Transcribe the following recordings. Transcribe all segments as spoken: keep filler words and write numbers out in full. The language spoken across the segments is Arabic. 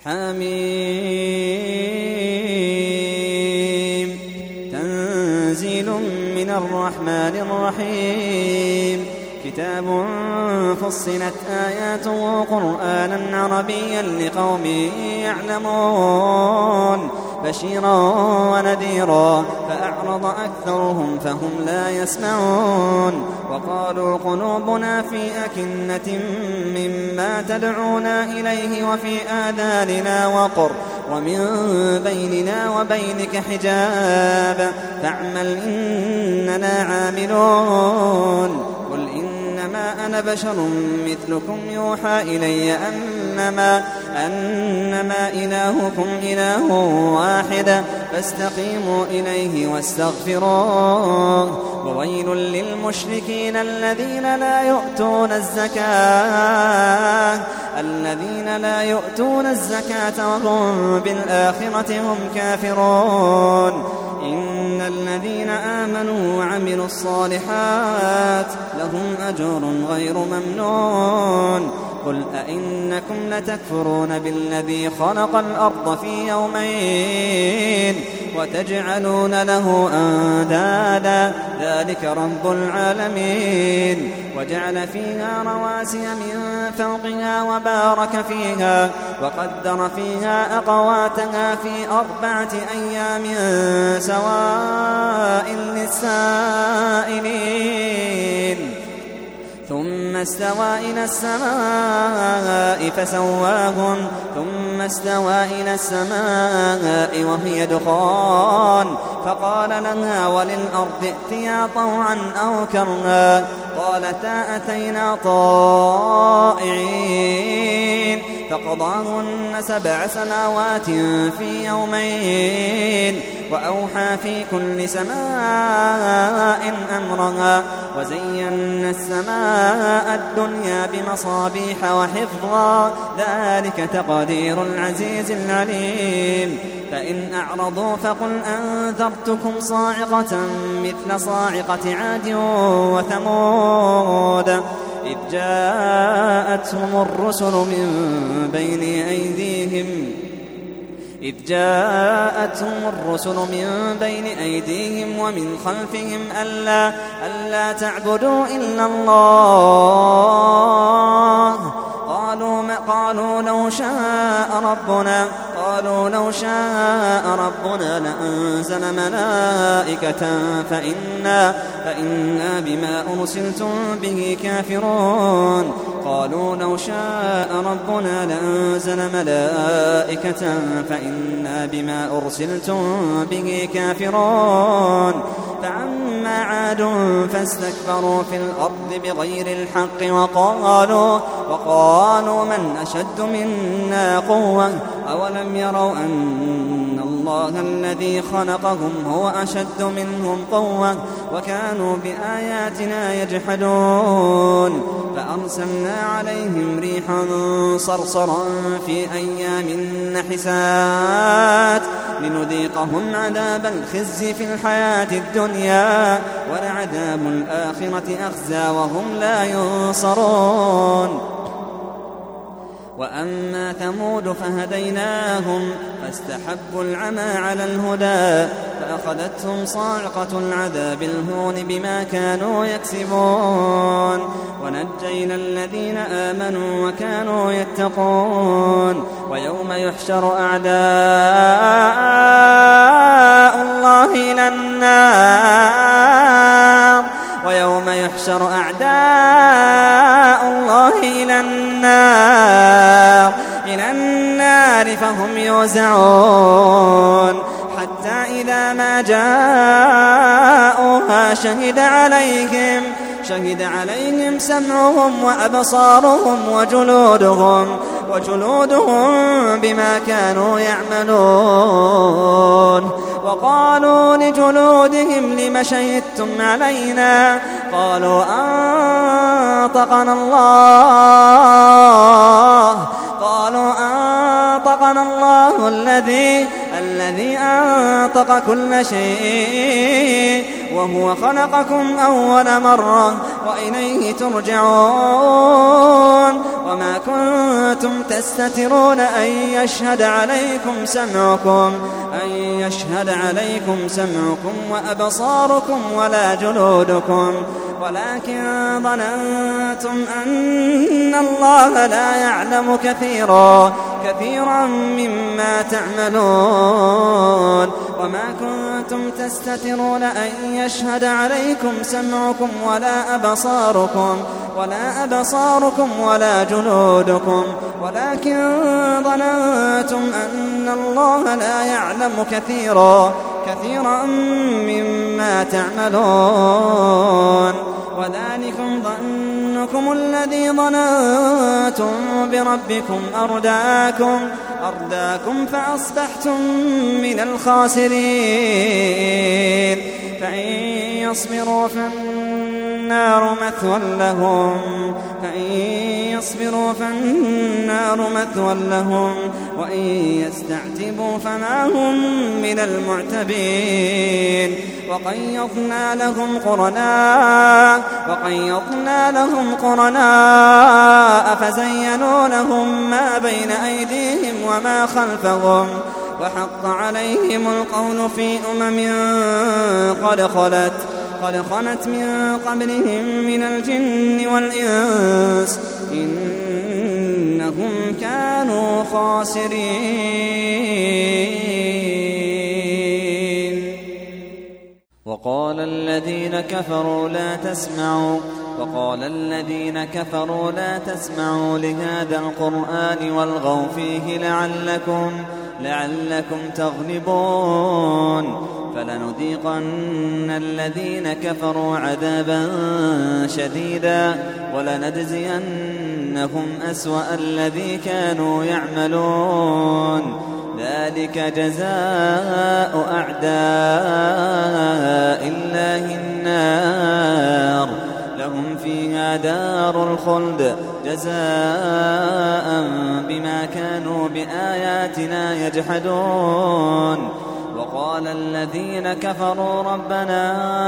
حميم تنزيل من الرحمن الرحيم كتاب فصلت آياته قرآنا عربيا لقوم يعلمون بشيرا ونذيرا فأعرض أكثرهم فهم لا يسمعون وقالوا قلوبنا في أكنة مما تدعونا إليه وفي آذاننا وقر ومن بيننا وبينك حجاب فاعمل إننا عاملون قل إنما أنا بشر مثلكم يوحى إلي أنما, أنما إلهكم إله واحد فاستقيموا إليه واستغفروه وويل للمشركين الذين لا يؤتون الزكاة الذين لا يؤتون الزكاة وهم بالآخرة هم كافرون إن الذين آمنوا وعملوا الصالحات لهم أجر غير ممنون قل أئنكم لتكفرون بالذي خلق الأرض في يومين وتجعلون له أندادا ذلك رب العالمين وجعل فيها رواسي من فوقها وبارك فيها وقدر فيها أقواتها في أربعة أيام سواء للسائلين ثم استوى إلى السماء فسواهن ثم استوى إلى السماء وهي دخان فقال لها وللأرض ائتيا طوعا أو كرها قالتا أتينا طائعين فقضاهن سبع سماوات في يومين وأوحى في كل سماء أمرها وزينا السماء الدنيا بمصابيح وحفظا ذلك تقدير العزيز العليم فإن أعرضوا فقل أنذرتكم صاعقة مثل صاعقة عاد وثمود إذ جاءتهم الرسل من بين أيديهم إذ جاءتهم الرسل من بين أيديهم ومن خلفهم ألا, ألا تعبدوا إلا الله قالوا, ما قالوا لو شاء ربنا قالوا لو شاء ربنا لأنزل ملائكة فإنا, فإنا بما أرسلتم به كافرون قالوا لو شاء ربنا لأنزل ملائكة فإنا بما أرسلتم به كافرون فعما عاد فاستكبروا في الأرض بغير الحق وقالوا, وقالوا من أشد منا قوة أولم يروا أن الله الذي خلقهم هو أشد منهم قوة وكانوا بآياتنا يجحدون فأرسلنا عليهم ريحا صرصرا في أيام نحسات لنذيقهم عذاب الخزي في الحياة الدنيا ولعذاب الآخرة أخزى وهم لا ينصرون وأما ثمود فهديناهم فاستحبوا العمى على الهدى فأخذتهم صاعقة العذاب الهون بما كانوا يكسبون ونجينا الذين آمنوا وكانوا يتقون ويوم يحشر أعداء الله إلى النار ويوم يحشر أعداء الله إلى النار إلى النار فهم يوزعون حتى إذا ما جاءوها شهد عليهم شهد عليهم سمعهم وأبصارهم وجلودهم وجلودهم بما كانوا يعملون وقالوا لجلودهم لم شهدتم علينا قالوا أنطقنا الله قالوا أنطقنا الله الذي الذي أنطق كل شيء وهو خلقكم أول مرة وإليه ترجعون وما كنتم تستترون أن يشهد عليكم سمعكم أن يشهد عليكم سمعكم وأبصاركم ولا جلودكم ولكن ظننتم أن الله لا يعلم كثيرا كثيرا مما تعملون وما كنتم تستترون أن يشهد عليكم سمعكم ولا أبصاركم ولا أبصاركم ولا جلودكم ولكن ظننتم أن الله لا يعلم كثيرا كثيرا مما تعملون وذلكم ظنكم الذي ظننتم بربكم أرداكم أرداكم فأصبحتم من الخاسرين فإن يصبروا فالنار مثوى لهم فإن يصبروا فالنار مثوى لهم وإن يستعتبوا فما هم من المعتبين وقيضنا لهم قرناء وقيضنا لهم قرناء فزينوا لهم ما بين أيديهم وما خلفهم وحق عليهم القول في أمم قد خلت قد خلت من قبلهم من الجن والإنس إنهم كانوا خاسرين. وقال الذين كفروا لا تسمعوا وقال الذين كفروا لا تسمعوا لهذا القرآن والغوا فيه لعلكم لعلكم تغلبون فلنذيقن الذين كفروا عذابا شديدا ولنجزينهم أسوأ الذي كانوا يعملون ذلك جزاء أعداء الله النار لهم فيها دار الخلد جزاء بما كانوا بآياتنا يجحدون وقال الذين كفروا ربنا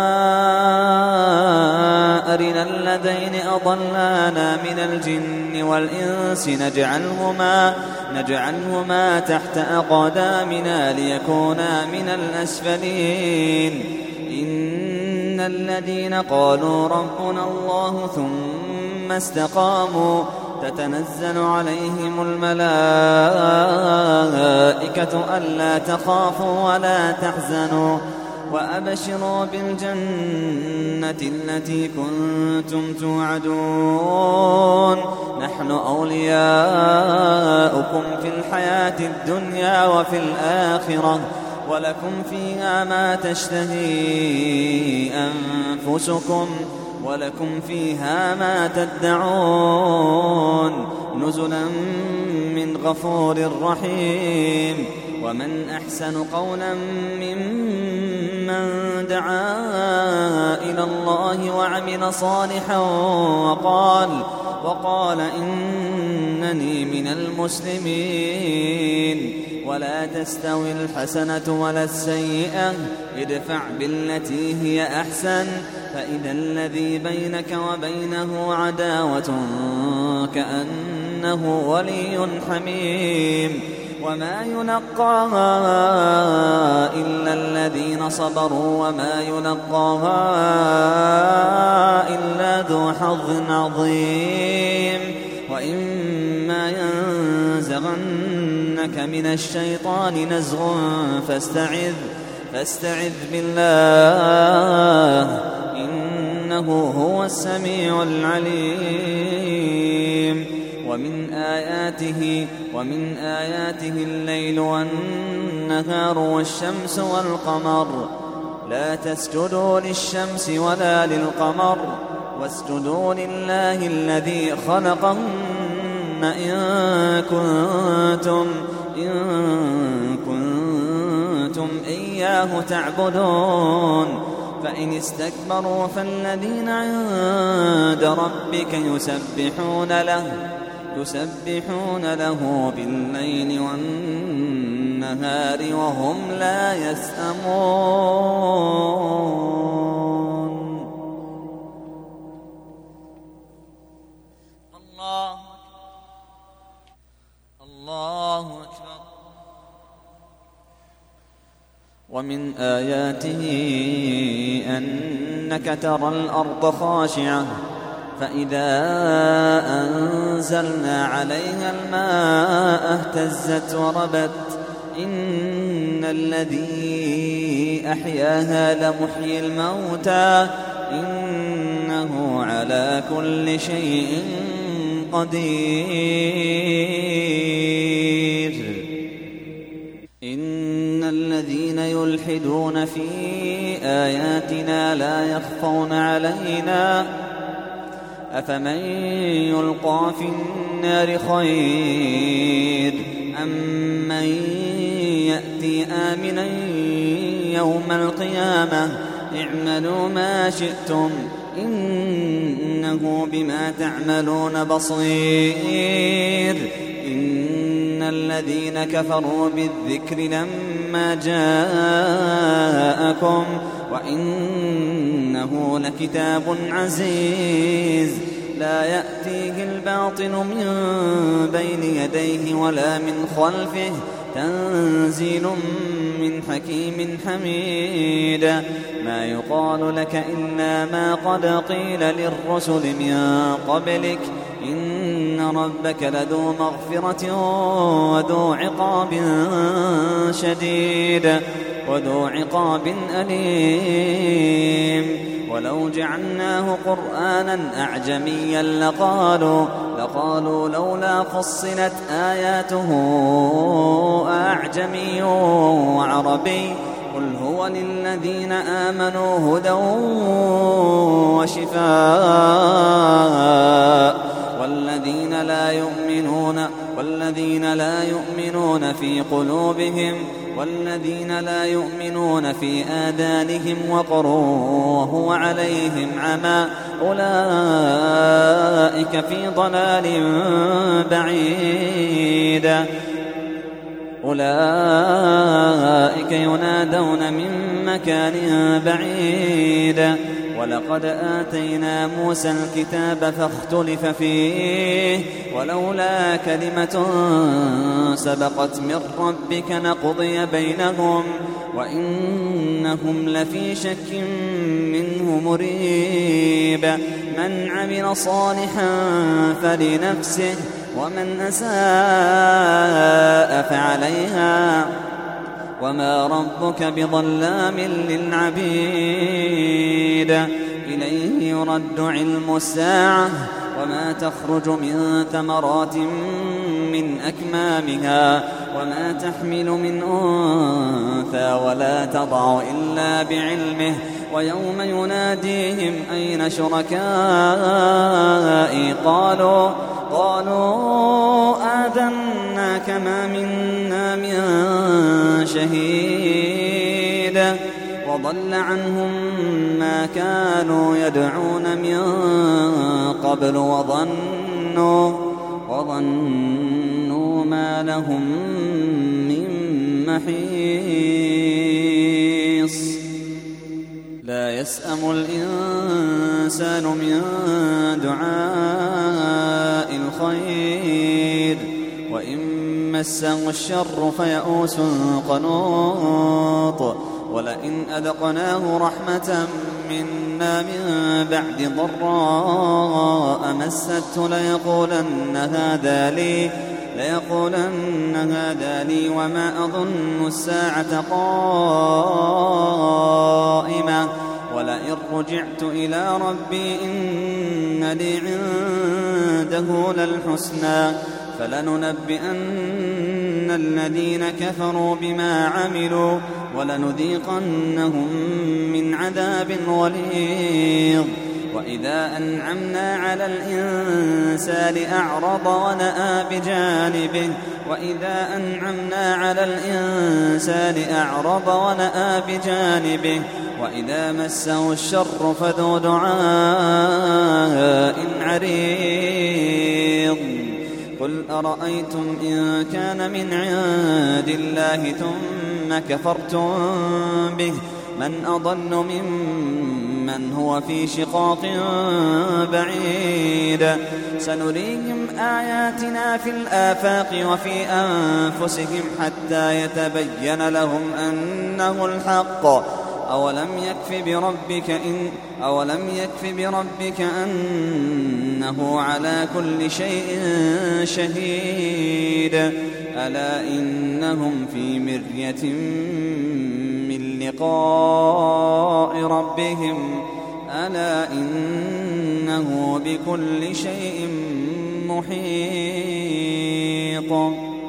أرنا الذين أضلانا من الجن والإنس نجعلهما, نجعلهما تحت أقدامنا ليكونا من الأسفلين إن الذين قالوا ربنا الله ثم استقاموا تتنزل عليهم الملائكة ألا تخافوا ولا تحزنوا وأبشروا بالجنة التي كنتم توعدون نحن أولياؤكم في الحياة الدنيا وفي الآخرة ولكم فيها ما تشتهي أنفسكم ولكم فيها ما تدعون نزلا من غفور رحيم ومن أحسن قولا ممن دعا إلى الله وعمل صالحا وقال, وقال إنني من المسلمين ولا تستوي الحسنة ولا السيئة ادفع بالتي هي أحسن فإذا الذي بينك وبينه عداوة كأنه ولي حميم وما يلقاها إلا الذين صبروا وما يلقاها إلا ذو حظ عظيم وإما ينزغنك من الشيطان نزغ فاستعذ فاستعذ بالله إنه هو السميع العليم ومن آياته ومن آياته الليل والنهار والشمس والقمر لا تسجدوا للشمس ولا للقمر واسجدوا لله الذي خلقهن إن كنتم إن كنتم إياه تعبدون فإن استكبروا فالذين عند ربك يسبحون له يسبحون له بالليل والنهار وهم لا يسأمون. ومن آياته أنك ترى الأرض خاشعة فإذا أنزلنا عليها الماء اهتزت وربت إن الذي أحياها لمحيي الموتى إنه على كل شيء قدير. إن الذين يلحدون في آياتنا لا يخفون علينا أفمن يلقى في النار خير أم من يأتي آمنا يوم القيامة اعملوا ما شئتم إنه بما تعملون بصير. إن الذين كفروا بالذكر لما جاءكم وإنه لكتاب عزيز لا يأتيه الباطل من بين يديه ولا من خلفه تنزيل من حكيم حميد. ما يقال لك إلا ما قد قيل للرسل من قبلك إن ربك لذو مغفرة وذو عقاب شديد وذو عقاب أليم. ولو جعلناه قرآنا أعجميا لقالوا لقالوا لولا فصلت آياته أعجمي وعربي قل هو للذين آمنوا هدى وشفاء والذين لا يؤمنون والذين لا يؤمنون في قلوبهم والذين لا يؤمنون في آذانهم وقر وهو عليهم عمى أولئك في ضلال بعيد. أولئك ينادون من مكان بعيد. ولقد آتينا موسى الكتاب فاختلف فيه ولولا كلمة سبقت من ربك لقضي بينهم وإنهم لفي شك منه مريب. من عمل صالحا فلنفسه ومن أساء فعليها وما ربك بظلام للعبيد. إليه يرد علم الساعة وما تخرج من ثمرات من أكمامها وما تحمل من أنثى ولا تضع إلا بعلمه ويوم يناديهم أين شركائي قالوا قالوا آذناك ما منا من شهيد وضل عنهم ما كانوا يدعون من قبل وظنوا وظنوا ما لهم من محيص. لا يسأم الإنسان من دعاء الخير وإن مسه الشر فيئوس قنوط. ولئن أذقناه رحمة منا من بعد ضراء مسته ليقولن هذا لي ليقولن هذا لي وما أظن الساعة قائمة ولئن رجعت إلى ربي إن لي عنده للحسنى فلننبئن الذين كفروا بما عملوا ولنذيقنهم من عذاب غليظ. وإذا أنعمنا على الإنسان أعرض ونأى بجانبه وإذا أنعمنا على الإنسان أعرض ونأى بجانبه وإذا مسه الشر فذو دعاء عريض. قل أرأيتم إن كان من عند الله ثم كفرتم به من أضل ممن من هو في شقاق بعيد سنريهم آياتنا في الآفاق وفي أنفسهم حتى يتبين لهم أنه الحق أولم يكف بربك إن أولم يكف بربك أنه على كل شيء شهيد ألا إنهم في مرية من لقاء ربهم ألا إنه بكل شيء محيط.